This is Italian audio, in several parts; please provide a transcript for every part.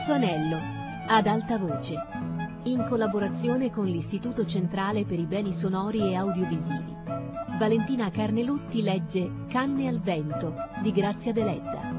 Terzo anello, ad alta voce, in collaborazione con l'Istituto Centrale per i Beni Sonori e Audiovisivi. Valentina Carnelutti legge Canne al vento di Grazia Deledda.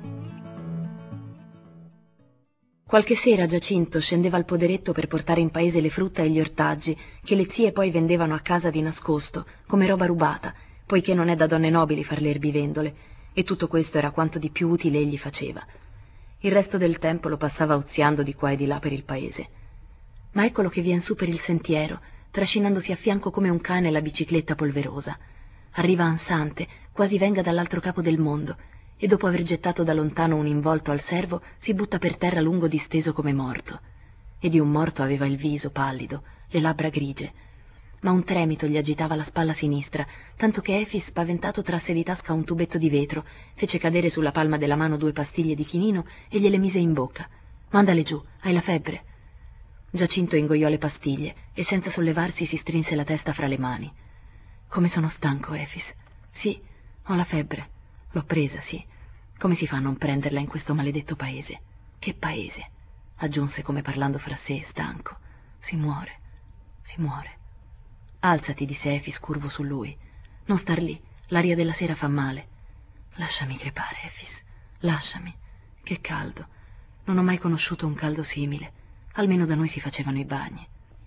Qualche sera Giacinto scendeva al poderetto per portare in paese le frutta e gli ortaggi che le zie poi vendevano a casa di nascosto, come roba rubata, poiché non è da donne nobili far le erbivendole, e tutto questo era quanto di più utile egli faceva. Il resto del tempo lo passava oziando di qua e di là per il paese. Ma eccolo che vien su per il sentiero, trascinandosi a fianco come un cane la bicicletta polverosa. Arriva ansante, quasi venga dall'altro capo del mondo, e dopo aver gettato da lontano un involto al servo si butta per terra lungo disteso come morto. E di un morto aveva il viso pallido, le labbra grigie. Ma un tremito gli agitava la spalla sinistra, tanto che Efix, spaventato, trasse di tasca un tubetto di vetro, fece cadere sulla palma della mano 2 pastiglie di chinino e gliele mise in bocca. «Mandale giù, hai la febbre». Giacinto ingoiò le pastiglie e senza sollevarsi si strinse la testa fra le mani. «Come sono stanco, Efix. Sì, ho la febbre. L'ho presa, sì. Come si fa a non prenderla in questo maledetto paese? Che paese?» aggiunse come parlando fra sé, stanco. «Si muore, si muore». «Alzati», disse Efix curvo su lui. «Non star lì, l'aria della sera fa male». «Lasciami crepare, Efix, lasciami. Che caldo. Non ho mai conosciuto un caldo simile. Almeno da noi si facevano i bagni».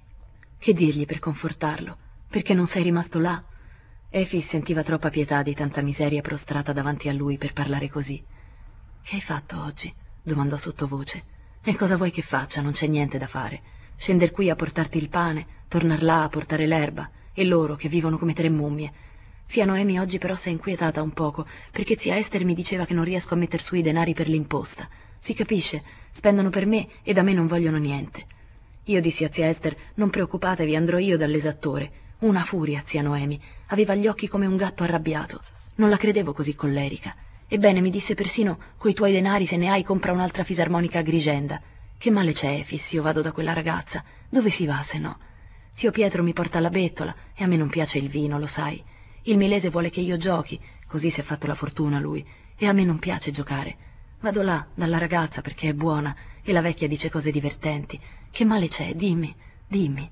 Che dirgli per confortarlo? Perché non sei rimasto là? Efix sentiva troppa pietà di tanta miseria prostrata davanti a lui per parlare così. «Che hai fatto oggi?» domandò sottovoce. «E cosa vuoi che faccia? Non c'è niente da fare. Scender qui a portarti il pane, tornar là a portare l'erba, e loro che vivono come 3 mummie. Zia Noemi oggi però s'è inquietata un poco, perché zia Ester mi diceva che non riesco a metter su i denari per l'imposta. Si capisce? Spendono per me e da me non vogliono niente». Io dissi a zia Ester: «Non preoccupatevi, andrò io dall'esattore». Una furia, zia Noemi. Aveva gli occhi come un gatto arrabbiato. Non la credevo così collerica. Ebbene, mi disse persino: «Coi tuoi denari, se ne hai, compra un'altra fisarmonica a Grigenda». Che male c'è, Efix, io vado da quella ragazza. Dove si va, se no? Zio Pietro mi porta alla bettola e a me non piace il vino, lo sai. Il Milese vuole che io giochi, così si è fatto la fortuna lui, e a me non piace giocare. Vado là, dalla ragazza, perché è buona, e la vecchia dice cose divertenti. Che male c'è? Dimmi, dimmi».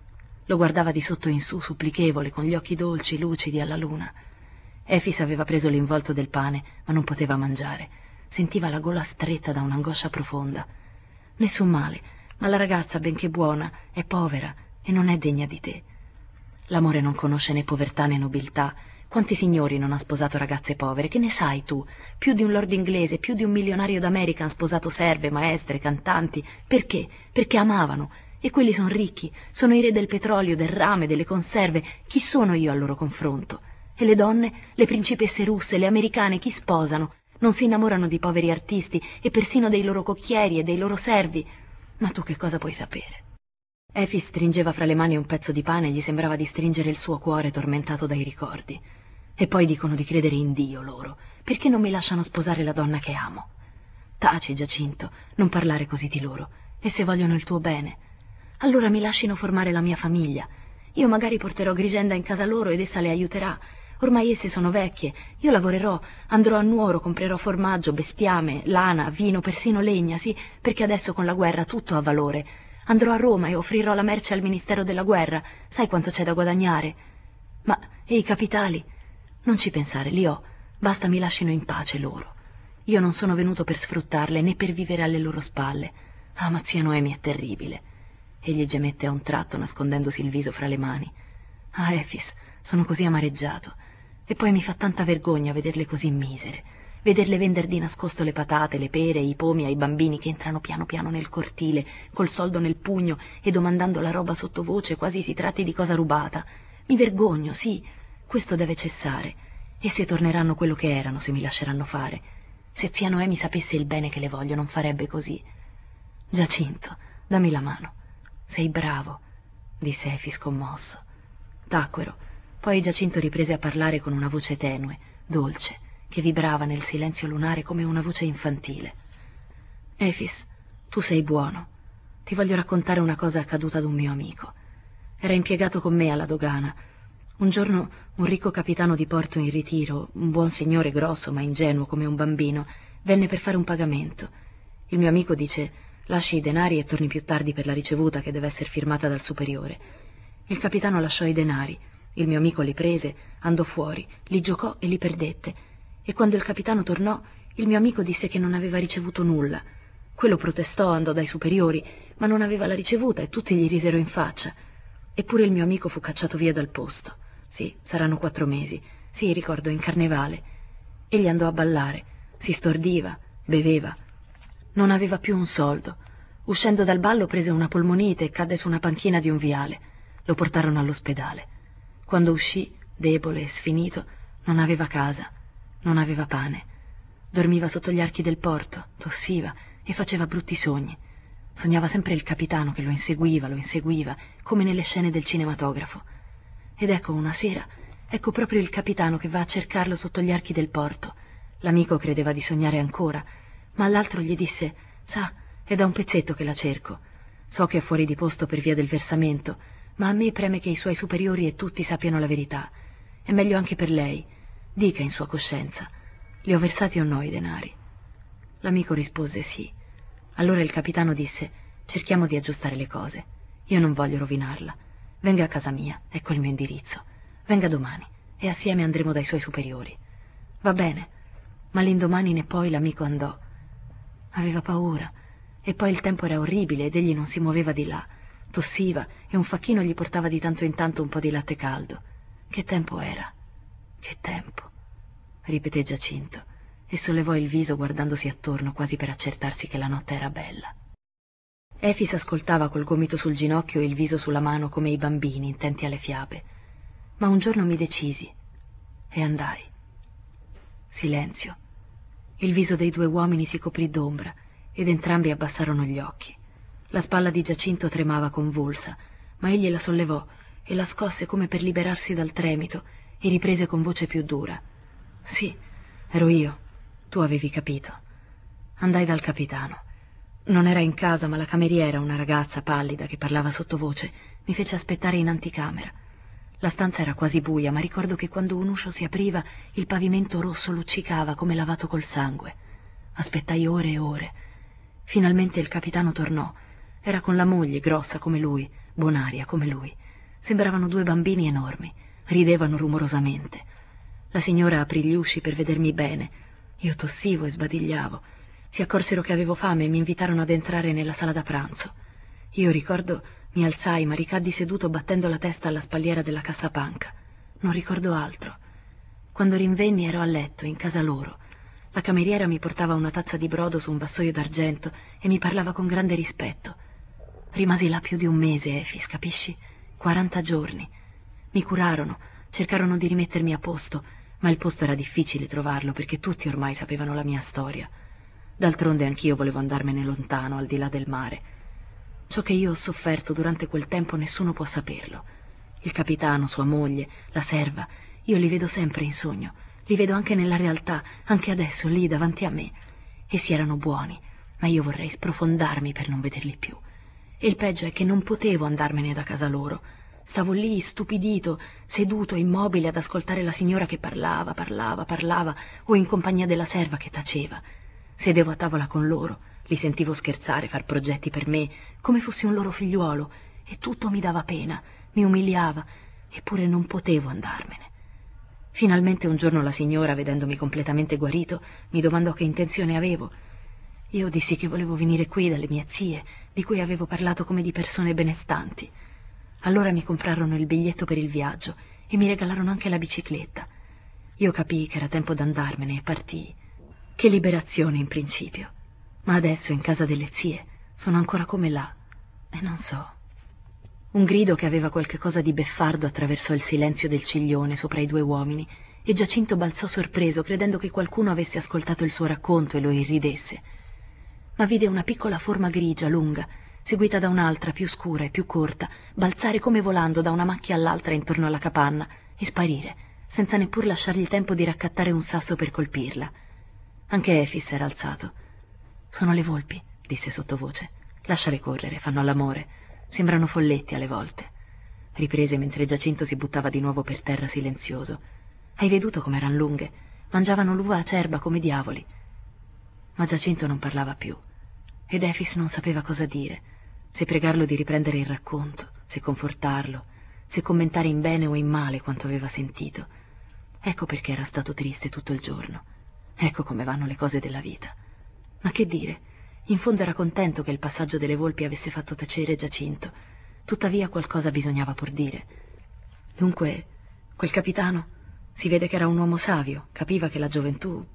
Lo guardava di sotto in su, supplichevole, con gli occhi dolci, lucidi alla luna. Efix aveva preso l'involto del pane, ma non poteva mangiare. Sentiva la gola stretta da un'angoscia profonda. «Nessun male, ma la ragazza, benché buona, è povera e non è degna di te». L'amore non conosce né povertà né nobiltà. Quanti signori non ha sposato ragazze povere? Che ne sai tu? Più di un lord inglese, più di un milionario d'America han sposato serve, maestre, cantanti. Perché? Perché amavano. E quelli sono ricchi, sono i re del petrolio, del rame, delle conserve. Chi sono io al loro confronto? E le donne, le principesse russe, le americane, chi sposano? Non si innamorano di poveri artisti e persino dei loro cocchieri e dei loro servi. Ma tu che cosa puoi sapere?» Efix stringeva fra le mani un pezzo di pane e gli sembrava di stringere il suo cuore tormentato dai ricordi. «E poi dicono di credere in Dio loro. Perché non mi lasciano sposare la donna che amo?» «Taci, Giacinto, non parlare così di loro. E se vogliono il tuo bene? Allora mi lascino formare la mia famiglia. Io magari porterò Grigenda in casa loro ed essa le aiuterà. Ormai esse sono vecchie, io lavorerò, andrò a Nuoro, comprerò formaggio, bestiame, lana, vino, persino legna, sì, perché adesso con la guerra tutto ha valore. Andrò a Roma e offrirò la merce al Ministero della Guerra, sai quanto c'è da guadagnare. Ma, e i capitali? Non ci pensare, li ho, basta mi lascino in pace loro. Io non sono venuto per sfruttarle né per vivere alle loro spalle. Ah, ma zia Noemi è terribile». Egli gemette a un tratto, nascondendosi il viso fra le mani. «Ah, Efix, sono così amareggiato. E poi mi fa tanta vergogna vederle così misere, vederle vender di nascosto le patate, le pere e i pomi ai bambini che entrano piano piano nel cortile, col soldo nel pugno e domandando la roba sottovoce, quasi si tratti di cosa rubata. Mi vergogno, sì, questo deve cessare. Esse torneranno quello che erano se mi lasceranno fare. Se zia Noemi sapesse il bene che le voglio, non farebbe così. Giacinto, dammi la mano». «Sei bravo», disse Efix commosso. Tacquero. Poi Giacinto riprese a parlare con una voce tenue, dolce, che vibrava nel silenzio lunare come una voce infantile. «Efix, tu sei buono. Ti voglio raccontare una cosa accaduta ad un mio amico. Era impiegato con me alla dogana. Un giorno un ricco capitano di porto in ritiro, un buon signore grosso ma ingenuo come un bambino, venne per fare un pagamento. Il mio amico dice: Lasci i denari e torni più tardi per la ricevuta che deve essere firmata dal superiore. Il capitano lasciò i denari. Il mio amico li prese, andò fuori, li giocò e li perdette. E quando il capitano tornò, il mio amico disse che non aveva ricevuto nulla. Quello protestò, andò dai superiori, ma non aveva la ricevuta e tutti gli risero in faccia. Eppure il mio amico fu cacciato via dal posto. Sì, saranno 4 mesi. Sì, ricordo, in carnevale. Egli andò a ballare, si stordiva, beveva. Non aveva più un soldo. Uscendo dal ballo prese una polmonite e cadde su una panchina di un viale. Lo portarono all'ospedale. Quando uscì, debole e sfinito, non aveva casa, non aveva pane. Dormiva sotto gli archi del porto, tossiva e faceva brutti sogni. Sognava sempre il capitano che lo inseguiva, come nelle scene del cinematografo. Ed ecco una sera, ecco proprio il capitano che va a cercarlo sotto gli archi del porto. L'amico credeva di sognare ancora, ma l'altro gli disse: «Sa, è da un pezzetto che la cerco. So che è fuori di posto per via del versamento, ma a me preme che i suoi superiori e tutti sappiano la verità. È meglio anche per lei. Dica in sua coscienza, li ho versati o no i denari?» L'amico rispose sì. Allora il capitano disse: «Cerchiamo di aggiustare le cose. Io non voglio rovinarla. Venga a casa mia, ecco il mio indirizzo. Venga domani e assieme andremo dai suoi superiori». Va bene, ma l'indomani né poi l'amico andò. Aveva paura, e poi il tempo era orribile ed egli non si muoveva di là. Tossiva e un facchino gli portava di tanto in tanto un po' di latte caldo. Che tempo era? Che tempo, ripeté Giacinto, e sollevò il viso guardandosi attorno quasi per accertarsi che la notte era bella. Efis ascoltava col gomito sul ginocchio e il viso sulla mano come i bambini intenti alle fiabe. Ma un giorno mi decisi e andai. Silenzio. Il viso dei 2 uomini si coprì d'ombra ed entrambi abbassarono gli occhi. La spalla di Giacinto tremava convulsa, ma egli la sollevò e la scosse come per liberarsi dal tremito e riprese con voce più dura: «Sì, ero io. Tu avevi capito». Andai dal capitano. Non era in casa, ma la cameriera, una ragazza pallida che parlava sottovoce, mi fece aspettare in anticamera. La stanza era quasi buia, ma ricordo che quando un uscio si apriva il pavimento rosso luccicava come lavato col sangue. Aspettai ore e ore. Finalmente il capitano tornò. Era con la moglie, grossa come lui, bonaria come lui. Sembravano 2 bambini enormi. Ridevano rumorosamente. La signora aprì gli usci per vedermi bene. Io tossivo e sbadigliavo. Si accorsero che avevo fame e mi invitarono ad entrare nella sala da pranzo. Io ricordo mi alzai, ma ricaddi seduto battendo la testa alla spalliera della cassapanca. Non ricordo altro. Quando rinvenni ero a letto, in casa loro. La cameriera mi portava una tazza di brodo su un vassoio d'argento e mi parlava con grande rispetto. Rimasi là più di 1 mese, Efis, capisci? 40 giorni. Mi curarono, cercarono di rimettermi a posto, ma il posto era difficile trovarlo perché tutti ormai sapevano la mia storia. D'altronde anch'io volevo andarmene lontano, al di là del mare. Ciò che io ho sofferto durante quel tempo nessuno può saperlo. Il capitano, sua moglie, la serva, io li vedo sempre in sogno, li vedo anche nella realtà, anche adesso, lì davanti a me. Essi erano buoni, ma io vorrei sprofondarmi per non vederli più. E il peggio è che non potevo andarmene da casa loro. Stavo lì, stupidito, seduto, immobile, ad ascoltare la signora che parlava, o in compagnia della serva che taceva. Sedevo a tavola con loro, li sentivo scherzare, far progetti per me, come fossi un loro figliuolo, e tutto mi dava pena, mi umiliava, eppure non potevo andarmene. Finalmente un giorno la signora, vedendomi completamente guarito, mi domandò che intenzione avevo. Io dissi che volevo venire qui dalle mie zie, di cui avevo parlato come di persone benestanti. Allora mi comprarono il biglietto per il viaggio e mi regalarono anche la bicicletta. Io capii che era tempo d'andarmene e partii. Che liberazione in principio. Ma adesso in casa delle zie sono ancora come là e non so. Un grido che aveva qualche cosa di beffardo attraversò il silenzio del ciglione sopra i 2 uomini e Giacinto balzò sorpreso, credendo che qualcuno avesse ascoltato il suo racconto e lo irridesse. Ma vide una piccola forma grigia, lunga, seguita da un'altra più scura e più corta, balzare come volando da una macchia all'altra intorno alla capanna e sparire, senza neppur lasciargli il tempo di raccattare un sasso per colpirla. Anche Efis era alzato. «Sono le volpi», disse sottovoce. «Lasciale correre, fanno all'amore. Sembrano folletti alle volte». Riprese mentre Giacinto si buttava di nuovo per terra silenzioso. «Hai veduto com'eran lunghe? Mangiavano l'uva acerba come diavoli». Ma Giacinto non parlava più. ed Efix non sapeva cosa dire, se pregarlo di riprendere il racconto, se confortarlo, se commentare in bene o in male quanto aveva sentito. Ecco perché era stato triste tutto il giorno. Ecco come vanno le cose della vita. Ma che dire? In fondo era contento che il passaggio delle volpi avesse fatto tacere Giacinto. Tuttavia qualcosa bisognava pur dire. Dunque, quel capitano, si vede che era un uomo savio, capiva che la gioventù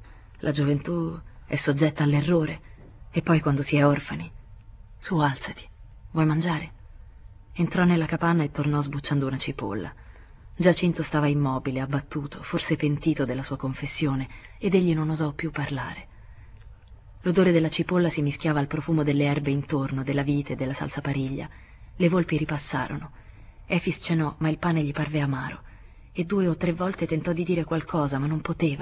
è soggetta all'errore. E poi quando si è orfani. Su, alzati, vuoi mangiare? Entrò nella capanna e tornò sbucciando una cipolla. Giacinto stava immobile, abbattuto, forse pentito della sua confessione, ed egli non osò più parlare. L'odore della cipolla si mischiava al profumo delle erbe intorno, della vite, della salsapariglia. Le volpi ripassarono. Efix cenò, ma il pane gli parve amaro, e 2 o 3 volte tentò di dire qualcosa, ma non poteva.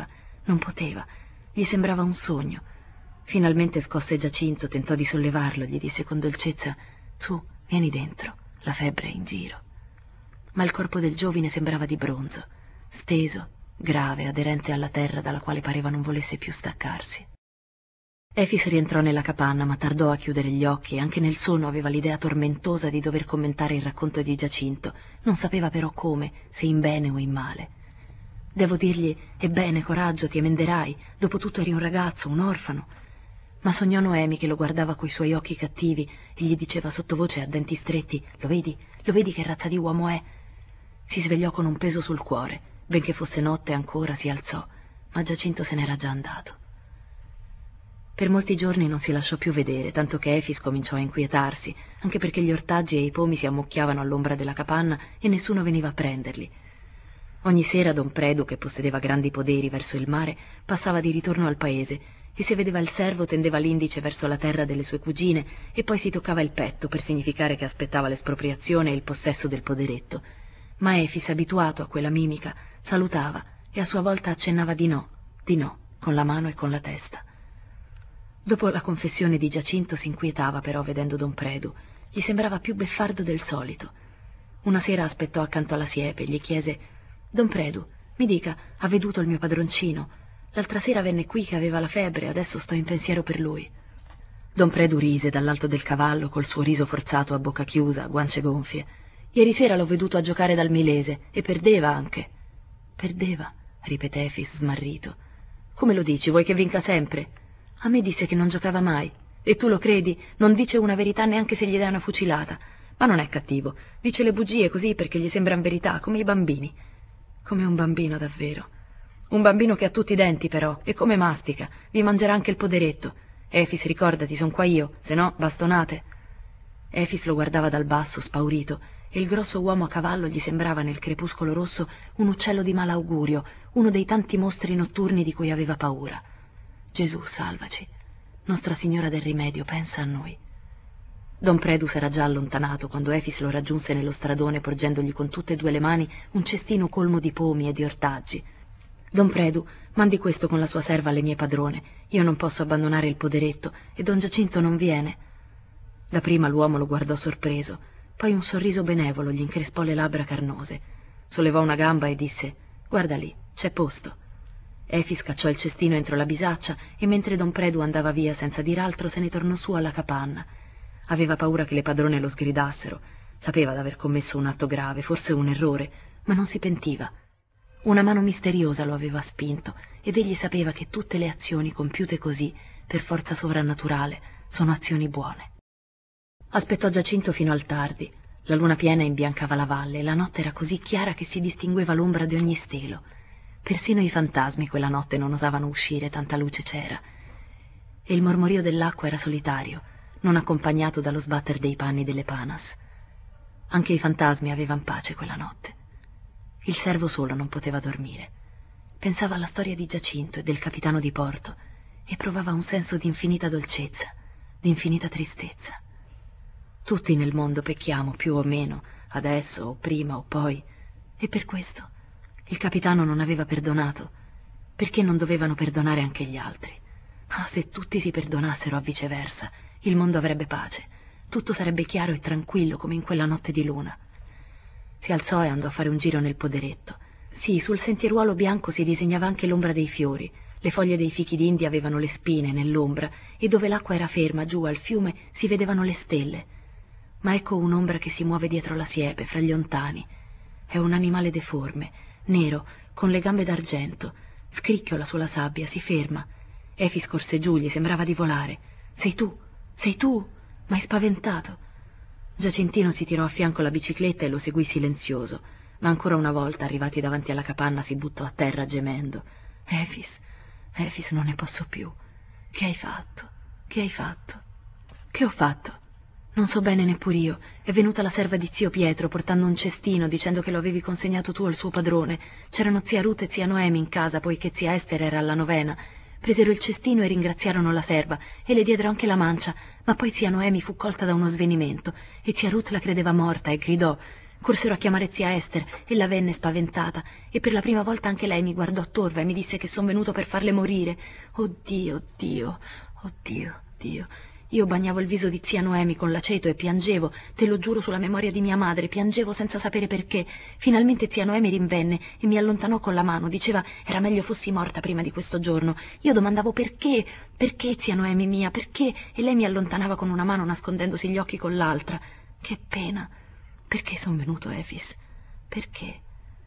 Gli sembrava un sogno. Finalmente scosse Giacinto, tentò di sollevarlo, gli disse con dolcezza: «Su, vieni dentro, la febbre è in giro». Ma il corpo del giovine sembrava di bronzo, steso, grave, aderente alla terra dalla quale pareva non volesse più staccarsi. Efix rientrò nella capanna, ma tardò a chiudere gli occhi e anche nel sonno aveva l'idea tormentosa di dover commentare il racconto di Giacinto. Non sapeva però come, se in bene o in male. Devo dirgli: «Ebbene, coraggio, ti emenderai, dopotutto eri un ragazzo, un orfano». Ma sognò Noemi che lo guardava coi suoi occhi cattivi e gli diceva sottovoce a denti stretti: «Lo vedi che razza di uomo è?» Si svegliò con un peso sul cuore. Benché fosse notte ancora, si alzò, ma Giacinto se n'era già andato. Per molti giorni non si lasciò più vedere, tanto che Efix cominciò a inquietarsi, anche perché gli ortaggi e i pomi si ammucchiavano all'ombra della capanna e nessuno veniva a prenderli. Ogni sera don Predu, che possedeva grandi poderi verso il mare, passava di ritorno al paese e se vedeva il servo tendeva l'indice verso la terra delle sue cugine e poi si toccava il petto per significare che aspettava l'espropriazione e il possesso del poderetto. Ma Efix, abituato a quella mimica, salutava e a sua volta accennava di no, con la mano e con la testa. Dopo la confessione di Giacinto si inquietava però vedendo don Predu. Gli sembrava più beffardo del solito. Una sera aspettò accanto alla siepe e gli chiese: «Don Predu, mi dica, ha veduto il mio padroncino? L'altra sera venne qui che aveva la febbre, adesso sto in pensiero per lui». Don Predu rise dall'alto del cavallo col suo riso forzato a bocca chiusa, a guance gonfie. «Ieri sera l'ho veduto a giocare dal Milese e perdeva anche». «Perdeva?» ripeté Efix smarrito. «Come lo dici? Vuoi che vinca sempre?» «A me disse che non giocava mai». «E tu lo credi? Non dice una verità neanche se gli dai una fucilata. Ma non è cattivo, dice le bugie così perché gli sembran verità, come i bambini». «Come un bambino, davvero. Un bambino che ha tutti i denti però, e come mastica, vi mangerà anche il poderetto. Efix, ricordati, son qua io, se no bastonate». Efix lo guardava dal basso, spaurito, e il grosso uomo a cavallo gli sembrava nel crepuscolo rosso un uccello di malaugurio, uno dei tanti mostri notturni di cui aveva paura. «Gesù, salvaci. Nostra Signora del Rimedio, pensa a noi». Don Predu s'era già allontanato quando Efix lo raggiunse nello stradone porgendogli con tutte e 2 le mani un cestino colmo di pomi e di ortaggi. «Don Predu, mandi questo con la sua serva alle mie padrone. Io non posso abbandonare il poderetto e don Giacinto non viene». Dapprima l'uomo lo guardò sorpreso, poi un sorriso benevolo gli increspò le labbra carnose. Sollevò una gamba e disse: «Guarda lì, c'è posto». Efix cacciò il cestino entro la bisaccia e mentre don Predu andava via senza dir altro se ne tornò su alla capanna. Aveva paura che le padrone lo sgridassero. Sapeva d'aver commesso un atto grave, forse un errore, ma non si pentiva. Una mano misteriosa lo aveva spinto ed egli sapeva che tutte le azioni compiute così, per forza sovrannaturale, sono azioni buone. Aspettò Giacinto fino al tardi. La luna piena imbiancava la valle e la notte era così chiara che si distingueva l'ombra di ogni stelo. Persino i fantasmi quella notte non osavano uscire, tanta luce c'era. E il mormorio dell'acqua era solitario, non accompagnato dallo sbatter dei panni delle panas. Anche i fantasmi avevan pace quella notte. Il servo solo non poteva dormire. Pensava alla storia di Giacinto e del capitano di porto e provava un senso di infinita dolcezza, di infinita tristezza. Tutti nel mondo pecchiamo più o meno, adesso o prima o poi, e per questo il capitano non aveva perdonato. Perché non dovevano perdonare anche gli altri? Ah, se tutti si perdonassero a viceversa, il mondo avrebbe pace. Tutto sarebbe chiaro e tranquillo come in quella notte di luna. Si alzò e andò a fare un giro nel poderetto. Sì, sul sentieruolo bianco si disegnava anche l'ombra dei fiori. Le foglie dei fichi d'India avevano le spine nell'ombra e dove l'acqua era ferma giù al fiume si vedevano le stelle. Ma ecco un'ombra che si muove dietro la siepe, fra gli ontani. È un animale deforme, nero, con le gambe d'argento. Scricchiola sulla sabbia, si ferma. Efix corse giù, gli sembrava di volare. Sei tu, m'hai spaventato. Giacintino si tirò a fianco la bicicletta e lo seguì silenzioso, ma ancora una volta, arrivati davanti alla capanna, si buttò a terra gemendo. Efix, non ne posso più. Che hai fatto? Che hai fatto? Che ho fatto? Non so bene neppur io. È venuta la serva di zio Pietro portando un cestino dicendo che lo avevi consegnato tu al suo padrone. C'erano zia Ruth e zia Noemi in casa poiché zia Ester era alla novena. Presero il cestino e ringraziarono la serva e le diedero anche la mancia, ma poi zia Noemi fu colta da uno svenimento e zia Ruth la credeva morta e gridò. Corsero a chiamare zia Ester e la venne spaventata e per la prima volta anche lei mi guardò torva e mi disse che son venuto per farle morire. Oddio. Io bagnavo il viso di zia Noemi con l'aceto e piangevo, te lo giuro sulla memoria di mia madre, piangevo senza sapere perché. Finalmente zia Noemi rinvenne e mi allontanò con la mano, diceva era meglio fossi morta prima di questo giorno. Io domandavo perché zia Noemi mia, perché? E lei mi allontanava con una mano nascondendosi gli occhi con l'altra. Che pena. Perché son venuto, Efix? Perché?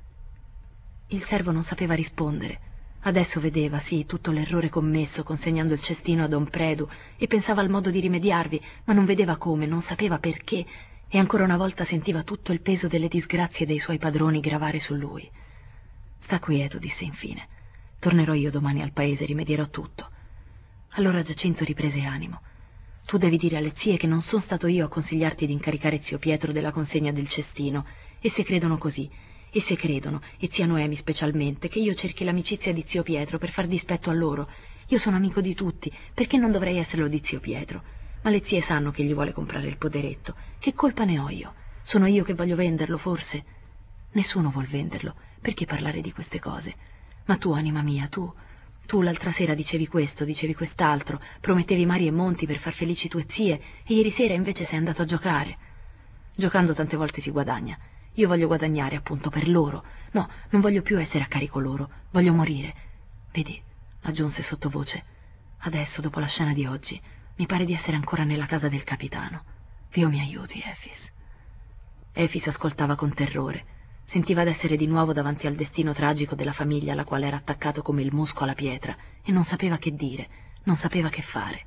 Il servo non sapeva rispondere. Adesso vedeva, sì, tutto l'errore commesso consegnando il cestino a don Predu e pensava al modo di rimediarvi, ma non vedeva come, non sapeva perché e ancora una volta sentiva tutto il peso delle disgrazie dei suoi padroni gravare su lui. Sta quieto, disse infine. Tornerò io domani al paese, rimedierò tutto. Allora Giacinto riprese animo. Tu devi dire alle zie che non son stato io a consigliarti di incaricare zio Pietro della consegna del cestino, e se credono così, e se credono, e zia Noemi specialmente, che io cerchi l'amicizia di zio Pietro per far dispetto a loro. Io sono amico di tutti, perché non dovrei esserlo di zio Pietro? Ma le zie sanno che gli vuole comprare il poderetto. Che colpa ne ho io? Sono io che voglio venderlo, forse? Nessuno vuol venderlo. Perché parlare di queste cose? Ma tu, anima mia, tu l'altra sera dicevi questo, dicevi quest'altro, promettevi mari e monti per far felici tue zie, e ieri sera invece sei andato a giocare. Giocando tante volte si guadagna. Io voglio guadagnare, appunto, per loro. No, non voglio più essere a carico loro. Voglio morire. Vedi, aggiunse sottovoce, adesso, dopo la scena di oggi, mi pare di essere ancora nella casa del capitano. Dio mi aiuti, Efix. Efix ascoltava con terrore. Sentiva d'essere di nuovo davanti al destino tragico della famiglia alla quale era attaccato come il musco alla pietra e non sapeva che dire, non sapeva che fare.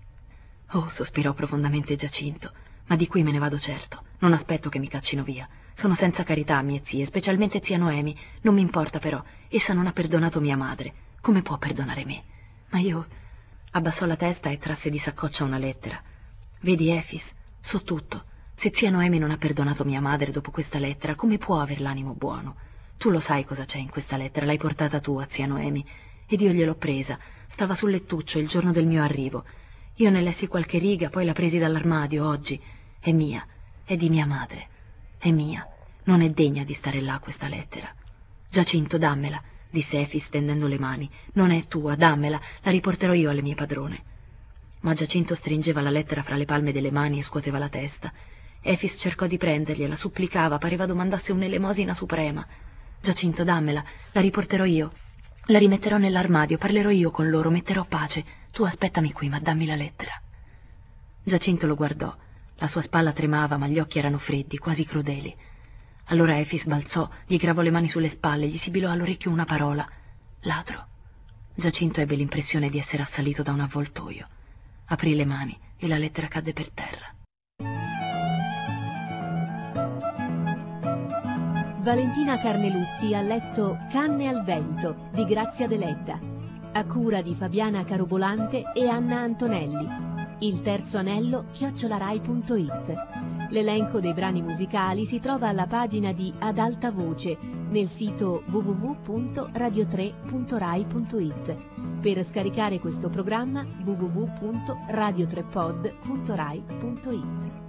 Oh, sospirò profondamente Giacinto, ma di qui me ne vado certo. Non aspetto che mi caccino via. Sono senza carità, mie zie, specialmente zia Noemi. Non mi importa però, essa non ha perdonato mia madre. Come può perdonare me? Ma io... Abbassò la testa e trasse di saccoccia una lettera. Vedi, Efix, so tutto. Se zia Noemi non ha perdonato mia madre dopo questa lettera, come può aver l'animo buono? Tu lo sai cosa c'è in questa lettera, l'hai portata tu a zia Noemi. Ed io gliel'ho presa. Stava sul lettuccio il giorno del mio arrivo. Io ne lessi qualche riga, poi la presi dall'armadio oggi. È mia, è di mia madre. È mia. Non è degna di stare là questa lettera. Giacinto, dammela, disse Efix stendendo le mani. Non è tua, dammela, la riporterò io alle mie padrone. Ma Giacinto stringeva la lettera fra le palme delle mani e scuoteva la testa. Efix cercò di prendergliela, supplicava, pareva domandasse un'elemosina suprema. Giacinto, dammela, la riporterò io. La rimetterò nell'armadio, parlerò io con loro, metterò pace. Tu aspettami qui, ma dammi la lettera. Giacinto lo guardò. La sua spalla tremava, ma gli occhi erano freddi, quasi crudeli. Allora Efix balzò, gli gravò le mani sulle spalle, gli sibilò all'orecchio una parola. Ladro. Giacinto ebbe l'impressione di essere assalito da un avvoltoio. Aprì le mani e la lettera cadde per terra. Valentina Carnelutti ha letto Canne al vento di Grazia Deledda, a cura di Fabiana Carobolante e Anna Antonelli. Il terzo anello @rai.it. L'elenco dei brani musicali si trova alla pagina di Ad alta voce nel sito www.radio3.rai.it. Per scaricare questo programma www.radio3pod.rai.it.